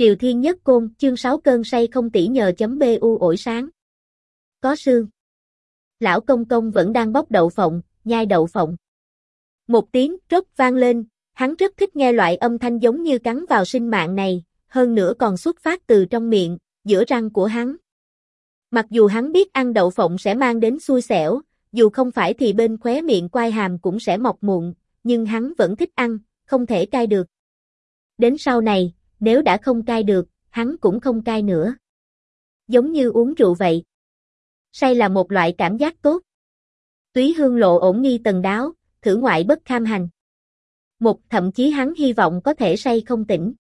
Triều Thiên Nhất Côn, chương 6 cơn say không tỉ nhờ.bu ổi sáng. Có sương. Lão công công vẫn đang bóc đậu phộng, nhai đậu phộng. Một tiếng trốc vang lên, hắn rất thích nghe loại âm thanh giống như cắn vào sinh mạng này, hơn nữa còn xuất phát từ trong miệng, giữa răng của hắn. Mặc dù hắn biết ăn đậu phộng sẽ mang đến xui xẻo, dù không phải thì bên khóe miệng quai hàm cũng sẽ mọc mụn, nhưng hắn vẫn thích ăn, không thể cai được. Đến sau này, nếu đã không cai được, hắn cũng không cai nữa. Giống như uống rượu vậy. Say là một loại cảm giác tốt. Túy hương lộ ổn nghi tần đáo, thử ngoại bất kham hành. Thậm chí hắn hy vọng có thể say không tỉnh.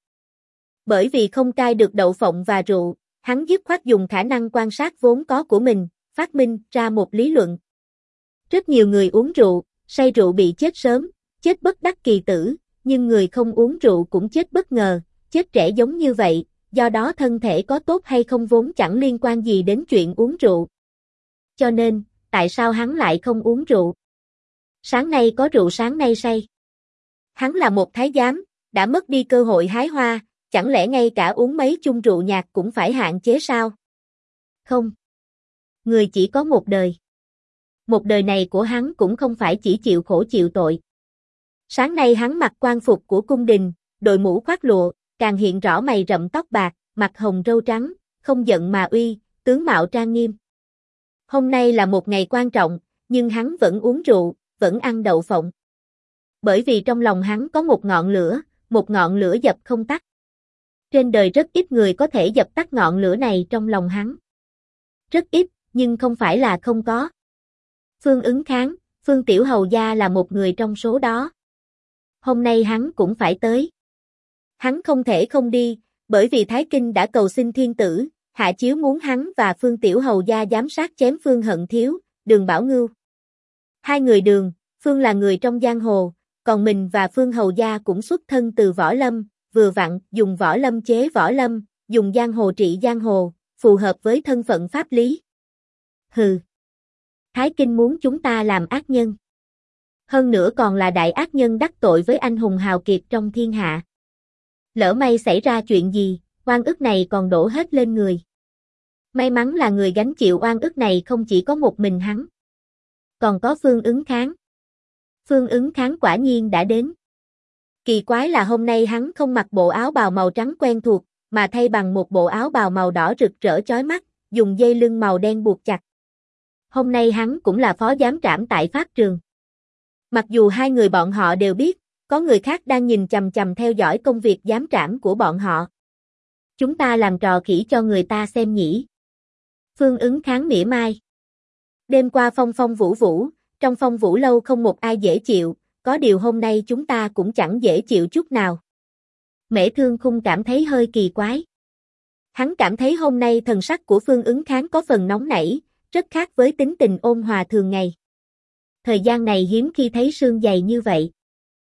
Bởi vì không cai được đậu phộng và rượu, hắn dứt khoát dùng khả năng quan sát vốn có của mình, phát minh ra một lý luận. Rất nhiều người uống rượu, say rượu bị chết sớm, chết bất đắc kỳ tử, nhưng người không uống rượu cũng chết bất ngờ, chết trẻ giống như vậy, do đó thân thể có tốt hay không vốn chẳng liên quan gì đến chuyện uống rượu. Cho nên, tại sao hắn lại không uống rượu? Sáng nay có rượu sáng nay say. Hắn là một thái giám, đã mất đi cơ hội hái hoa, chẳng lẽ ngay cả uống mấy chung rượu nhạt cũng phải hạn chế sao? Không. Người chỉ có một đời. Một đời này của hắn cũng không phải chỉ chịu khổ chịu tội. Sáng nay hắn mặc quan phục của cung đình, đội mũ khoác lụa, càng hiện rõ mày rậm tóc bạc, mặt hồng râu trắng, không giận mà uy, tướng mạo trang nghiêm. Hôm nay là một ngày quan trọng, nhưng hắn vẫn uống rượu, vẫn ăn đậu phộng. Bởi vì trong lòng hắn có một ngọn lửa dập không tắt. Trên đời rất ít người có thể dập tắt ngọn lửa này trong lòng hắn. Rất ít, nhưng không phải là không có. Phương Ứng Kháng, Phương Tiểu Hầu Gia là một người trong số đó. Hôm nay hắn cũng phải tới. Hắn không thể không đi, bởi vì Thái Kinh đã cầu xin thiên tử, hạ chiếu muốn hắn và Phương Tiểu Hầu Gia giám sát chém Phương Hận Thiếu, Đường Bảo Ngưu. Hai người Đường, Phương là người trong giang hồ, còn mình và Phương Hầu Gia cũng xuất thân từ võ lâm, vừa vặn dùng võ lâm chế võ lâm, dùng giang hồ trị giang hồ, phù hợp với thân phận pháp lý. Hừ. Thái Kinh muốn chúng ta làm ác nhân. Hơn nữa còn là đại ác nhân đắc tội với anh hùng hào kiệt trong thiên hạ. Lỡ may xảy ra chuyện gì, oan ức này còn đổ hết lên người. May mắn là người gánh chịu oan ức này không chỉ có một mình hắn. Còn có Phương Ứng Kháng. Phương Ứng Kháng quả nhiên đã đến. Kỳ quái là hôm nay hắn không mặc bộ áo bào màu trắng quen thuộc, mà thay bằng một bộ áo bào màu đỏ rực rỡ chói mắt, dùng dây lưng màu đen buộc chặt. Hôm nay hắn cũng là phó giám trảm tại pháp trường. Mặc dù hai người bọn họ đều biết, có người khác đang nhìn chằm chằm theo dõi công việc giám trảm của bọn họ. Chúng ta làm trò khỉ cho người ta xem nhỉ. Phương Ứng Kháng mỉa mai. Đêm qua phong phong vũ vũ, trong phong vũ lâu không một ai dễ chịu, có điều hôm nay chúng ta cũng chẳng dễ chịu chút nào. Mễ Thương Khung cảm thấy hơi kỳ quái. Hắn cảm thấy hôm nay thần sắc của Phương Ứng Kháng có phần nóng nảy, rất khác với tính tình ôn hòa thường ngày. Thời gian này hiếm khi thấy sương dày như vậy.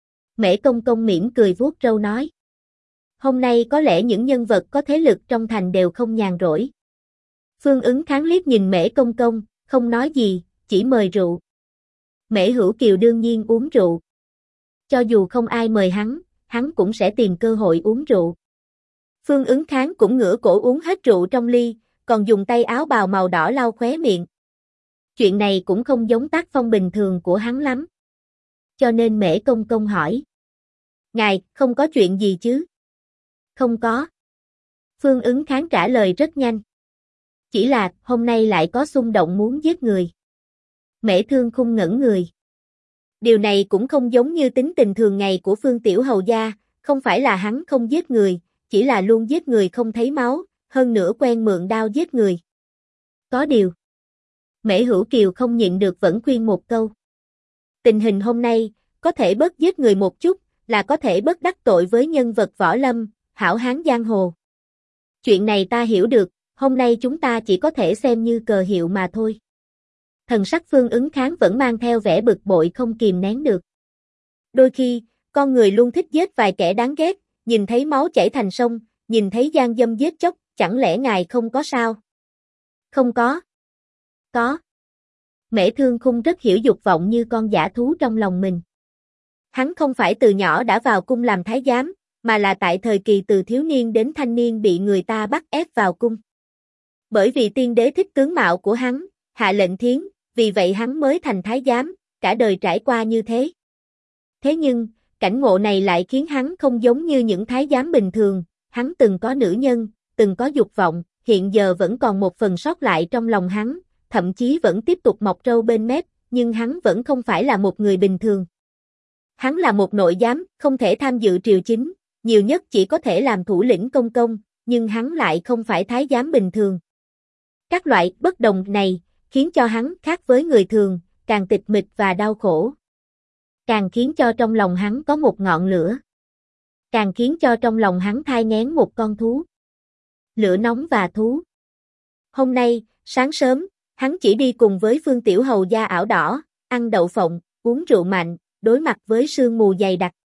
Mễ Công Công mỉm cười vuốt râu nói. Hôm nay có lẽ những nhân vật có thế lực trong thành đều không nhàn rỗi. Phương Ứng Kháng liếc nhìn Mễ Công Công, không nói gì, chỉ mời rượu. Mễ Hữu Kiều đương nhiên uống rượu. Cho dù không ai mời hắn cũng sẽ tìm cơ hội uống rượu. Phương Ứng Kháng cũng ngửa cổ uống hết rượu trong ly, còn dùng tay áo bào màu đỏ lau khóe miệng. Chuyện này cũng không giống tác phong bình thường của hắn lắm. Cho nên Mễ Công Công hỏi. Ngài, không có chuyện gì chứ? Không có. Phương Ứng Kháng trả lời rất nhanh. Chỉ là, hôm nay lại có xung động muốn giết người. Mễ Thương Khung ngẩn người. Điều này cũng không giống như tính tình thường ngày của Phương Tiểu Hầu Gia, không phải là hắn không giết người, chỉ là luôn giết người không thấy máu, hơn nữa quen mượn đao giết người. Có điều. Mễ Hữu Kiều không nhịn được vẫn khuyên một câu. Tình hình hôm nay, có thể bớt giết người một chút, là có thể bớt đắc tội với nhân vật võ lâm, hảo hán giang hồ. Chuyện này ta hiểu được, hôm nay chúng ta chỉ có thể xem như cờ hiệu mà thôi. Thần sắc Phương Ứng Kháng vẫn mang theo vẻ bực bội không kìm nén được. Đôi khi, con người luôn thích giết vài kẻ đáng ghét, nhìn thấy máu chảy thành sông, nhìn thấy gian dâm giết chóc, chẳng lẽ ngài không có sao? Không có. Có. Mễ Thương Khung rất hiểu dục vọng như con dã thú trong lòng mình. Hắn không phải từ nhỏ đã vào cung làm thái giám, mà là tại thời kỳ từ thiếu niên đến thanh niên bị người ta bắt ép vào cung. Bởi vì tiên đế thích tướng mạo của hắn, hạ lệnh thiến, vì vậy hắn mới thành thái giám, cả đời trải qua như thế. Thế nhưng, cảnh ngộ này lại khiến hắn không giống như những thái giám bình thường, hắn từng có nữ nhân, từng có dục vọng, hiện giờ vẫn còn một phần sót lại trong lòng hắn, thậm chí vẫn tiếp tục mọc râu bên mép, nhưng hắn vẫn không phải là một người bình thường. Hắn là một nội giám, không thể tham dự triều chính, nhiều nhất chỉ có thể làm thủ lĩnh công, nhưng hắn lại không phải thái giám bình thường. Các loại bất đồng này, khiến cho hắn khác với người thường, càng tịch mịch và đau khổ. Càng khiến cho trong lòng hắn có một ngọn lửa. Càng khiến cho trong lòng hắn thai nghén một con thú. Lửa nóng và thú. Hôm nay, sáng sớm, hắn chỉ đi cùng với Phương Tiểu Hầu da ảo đỏ, ăn đậu phộng, uống rượu mạnh, đối mặt với sương mù dày đặc.